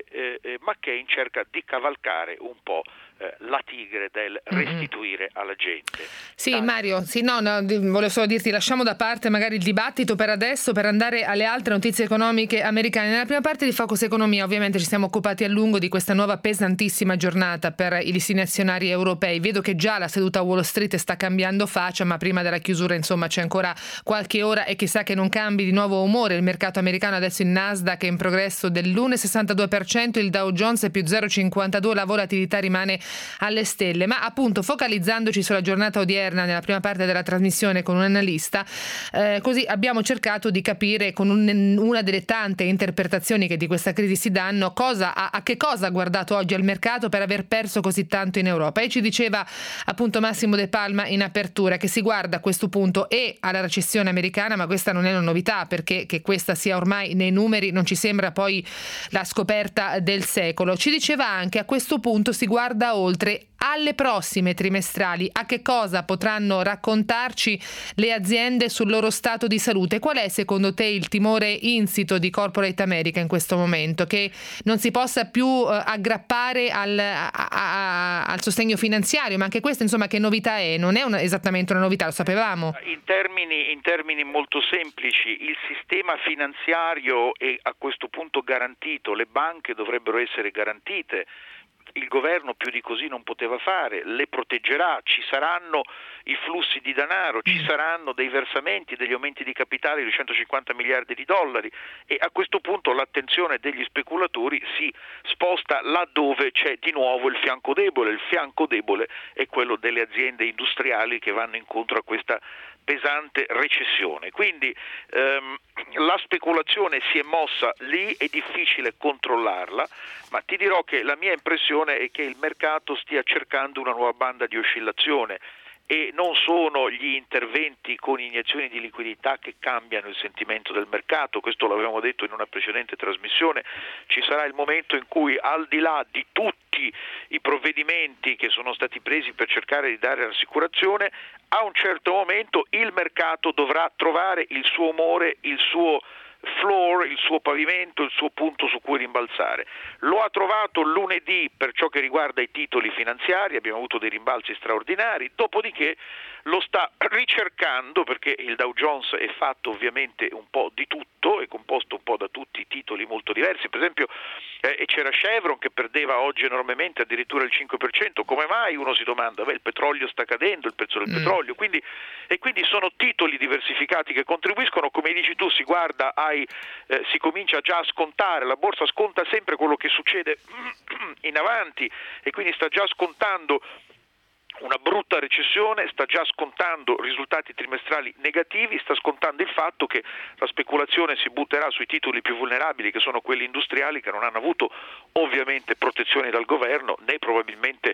McCain cerca di cavalcare un po' la tigre del restituire alla gente. Sì, Mario, volevo solo dirti, lasciamo da parte magari il dibattito per adesso, per andare alle altre notizie economiche americane. Nella prima parte di Focus Economia ovviamente ci siamo occupati a lungo di questa nuova pesantissima giornata per i listini azionari europei. Vedo che già la seduta a Wall Street sta cambiando faccia, ma prima della chiusura insomma c'è ancora qualche ora e chissà che non cambi di nuovo umore il mercato americano. Adesso il Nasdaq è in progresso dell'1,62%, il Dow Jones è più 0,52%, la volatilità rimane alle stelle. Ma appunto, focalizzandoci sulla giornata odierna nella prima parte della trasmissione con un analista, così abbiamo cercato di capire con una delle tante interpretazioni che di questa crisi si danno a che cosa ha guardato oggi al mercato per aver perso così tanto in Europa. E ci diceva appunto Massimo De Palma in apertura che si guarda a questo punto e alla recessione americana, ma questa non è una novità, perché che questa sia ormai nei numeri non ci sembra poi la scoperta del secolo. Ci diceva anche a questo punto si guarda oltre alle prossime trimestrali, a che cosa potranno raccontarci le aziende sul loro stato di salute. Qual è secondo te il timore insito di Corporate America in questo momento? Che non si possa più aggrappare al sostegno finanziario, ma anche questo insomma che novità è? Non è esattamente una novità, lo sapevamo. In termini molto semplici, il sistema finanziario è a questo punto garantito, le banche dovrebbero essere garantite. Il governo più di così non poteva fare, le proteggerà, ci saranno i flussi di denaro, ci saranno dei versamenti, degli aumenti di capitale di 150 miliardi di dollari, e a questo punto l'attenzione degli speculatori si sposta laddove c'è di nuovo il fianco debole. Il fianco debole è quello delle aziende industriali che vanno incontro a questa pesante recessione. Quindi la speculazione si è mossa lì, è difficile controllarla, ma ti dirò che la mia impressione è che il mercato stia cercando una nuova banda di oscillazione, e non sono gli interventi con iniezioni di liquidità che cambiano il sentimento del mercato. Questo l'avevamo detto in una precedente trasmissione. Ci sarà il momento in cui, al di là di tutti i provvedimenti che sono stati presi per cercare di dare rassicurazione, a un certo momento il mercato dovrà trovare il suo umore, il suo floor, il suo pavimento, il suo punto su cui rimbalzare. Lo ha trovato lunedì per ciò che riguarda i titoli finanziari, abbiamo avuto dei rimbalzi straordinari, dopodiché lo sta ricercando, perché il Dow Jones è fatto ovviamente un po' di tutto, è composto un po' da tutti i titoli molto diversi. Per esempio c'era Chevron che perdeva oggi enormemente, addirittura il 5%. Come mai? Uno si domanda, il petrolio sta cadendo, il prezzo del petrolio, quindi sono titoli diversificati che contribuiscono. Come dici tu, si guarda si comincia già a scontare, la borsa sconta sempre quello che succede in avanti, e quindi sta già scontando una brutta recessione, sta già scontando risultati trimestrali negativi, sta scontando il fatto che la speculazione si butterà sui titoli più vulnerabili, che sono quelli industriali, che non hanno avuto ovviamente protezioni dal governo, né probabilmente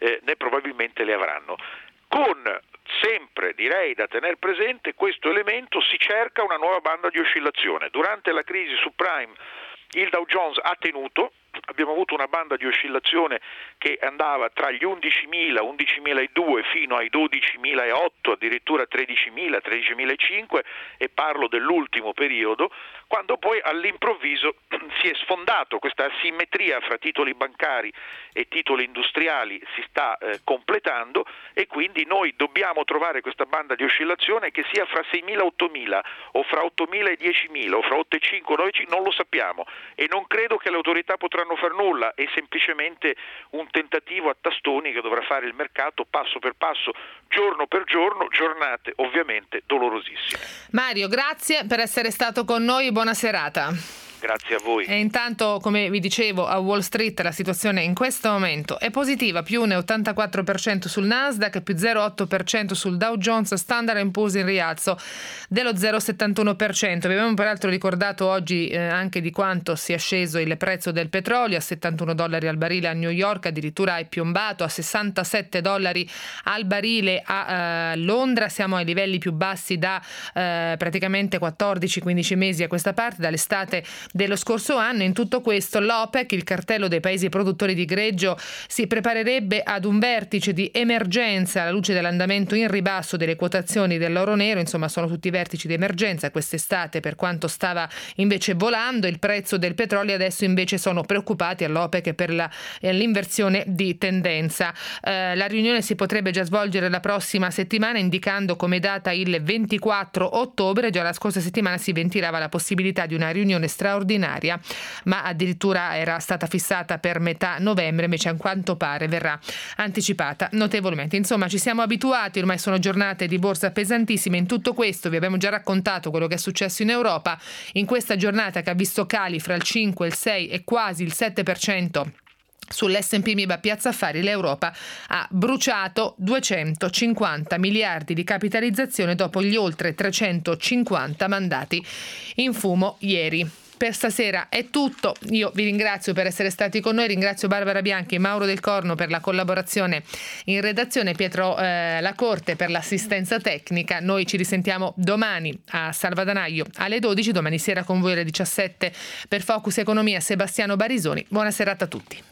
le avranno. Con sempre, direi, da tener presente questo elemento, si cerca una nuova banda di oscillazione. Durante la crisi subprime il Dow Jones ha tenuto, abbiamo avuto una banda di oscillazione che andava tra gli 11.000, 11.002 fino ai 12.008, addirittura 13.000, 13.005, e parlo dell'ultimo periodo, quando poi all'improvviso si è sfondato questa asimmetria fra titoli bancari e titoli industriali, si sta completando, e quindi noi dobbiamo trovare questa banda di oscillazione che sia fra 6.000 e 8.000 o fra 8.000 e 10.000 o fra 8.500 e 9.500, non lo sappiamo, e non credo che le autorità potranno far nulla, è semplicemente un tentativo a tastoni che dovrà fare il mercato passo per passo, giorno per giorno, giornate ovviamente dolorosissime. Mario, grazie per essere stato con noi, buona serata. Grazie a voi. E intanto, come vi dicevo, a Wall Street la situazione in questo momento è positiva, più 1,84% sul Nasdaq, più 0,8% sul Dow Jones, Standard & Poor's in rialzo dello 0,71%. Vi abbiamo peraltro ricordato oggi anche di quanto sia sceso il prezzo del petrolio, a $71 al barile a New York, addirittura è piombato a $67 al barile a Londra. Siamo ai livelli più bassi da praticamente 14-15 mesi a questa parte, dall'estate dello scorso anno. In tutto questo l'OPEC, il cartello dei paesi produttori di greggio, si preparerebbe ad un vertice di emergenza alla luce dell'andamento in ribasso delle quotazioni dell'oro nero. Insomma, sono tutti vertici di emergenza quest'estate, per quanto stava invece volando il prezzo del petrolio. Adesso invece sono preoccupati all'OPEC per l'inversione di tendenza. La riunione si potrebbe già svolgere la prossima settimana, indicando come data il 24 ottobre. Già la scorsa settimana si ventilava la possibilità di una riunione straordinaria, ma addirittura era stata fissata per metà novembre, invece a quanto pare verrà anticipata notevolmente. Insomma, ci siamo abituati, ormai sono giornate di borsa pesantissime. In tutto questo vi abbiamo già raccontato quello che è successo in Europa in questa giornata, che ha visto cali fra il 5, il 6 e quasi il 7%. Sull'S&P MIB a Piazza Affari l'Europa ha bruciato 250 miliardi di capitalizzazione dopo gli oltre 350 mandati in fumo ieri. Per stasera è tutto, io vi ringrazio per essere stati con noi, ringrazio Barbara Bianchi e Mauro Del Corno per la collaborazione in redazione, Pietro Lacorte per l'assistenza tecnica. Noi ci risentiamo domani a Salvadanaio alle 12, domani sera con voi alle 17 per Focus Economia Sebastiano Barisoni. Buona serata a tutti.